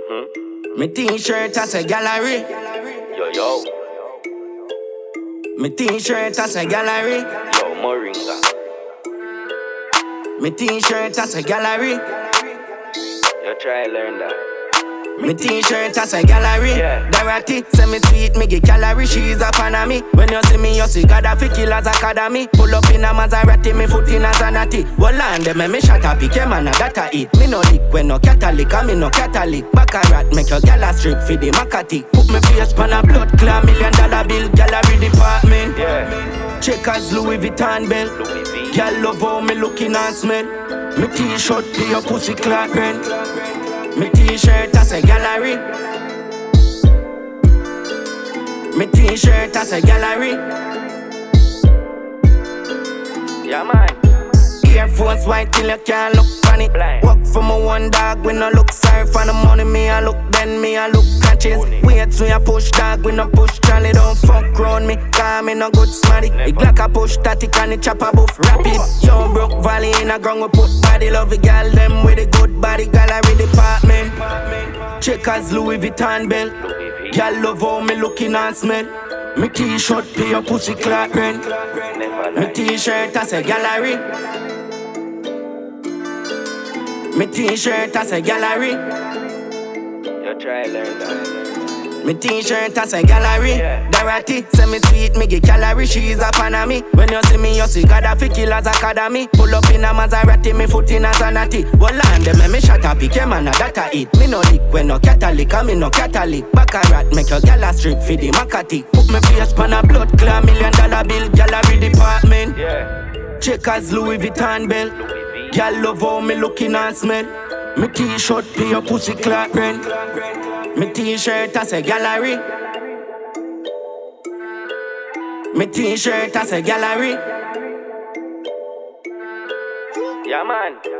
Me t-shirt as a gallery. Yo. Me t-shirt as a gallery. Yo, Moringa. Me t-shirt as a gallery. You try learn that. Me t-shirt as a gallery. Yeah. Dorothy, say me sweet, me get calorie. She's a fan of me. When you see me, you see Gaddafi Killers Academy. Pull up in a Maserati, me foot in a Zanati. Well, and them me shut up, became an a data eat. Me no lick when no Catholic, I me no Catholic. Baccarat, make your gala strip for the Makati. Put me face pan a blood clot, $1 million bill, gallery department. Yeah. Checkers, Louis Vuitton belt. Louis V. Girl love how me looking and smell. Me t-shirt to your pussy clot rent. Me t-shirt as a gallery. Me t-shirt as a gallery. Yeah, man. Air Force white till you can't look funny. Blind. Walk for my one dog, we no look sorry for the money. Me I look then, me I look catches. Wait so you push dog, we no push Charlie. Don't fuck round me, cause me no good smarty. The Glock a push static and the chopper buff rapid. Young broke valley in a ground, we put body love the girl them with a good body gallery department. Checkers, Louis Vuitton belt. Louis V. Girl love how me looking and smell. Me t-shirt pay your pussy clot rent. Never Me lie. t-shirt as a gallery. Me t-shirt as a gallery. You try learn that. Me t-shirt as a gallery. Yeah. Dorothy, say me sweet, me get calorie. She's a fan of me. When you see me, you see Gaddafi Killers Academy. Pull up in a Maserati, me foot in a Zanati. Well, and them me shut up, became an a data eat. Me no lick when no Catholic, I me no Catholic. Baccarat, make your gala strip for the Makati. Put me face pan a blood clot, $1 million bill, gallery department. Yeah. Checkers, Louis Vuitton belt. Louis V. Girl love how me looking and smell. Me t-shirt pay your pussy clot rent. Me t-shirt as a gallery. Me t-shirt as a gallery. Yeah, man.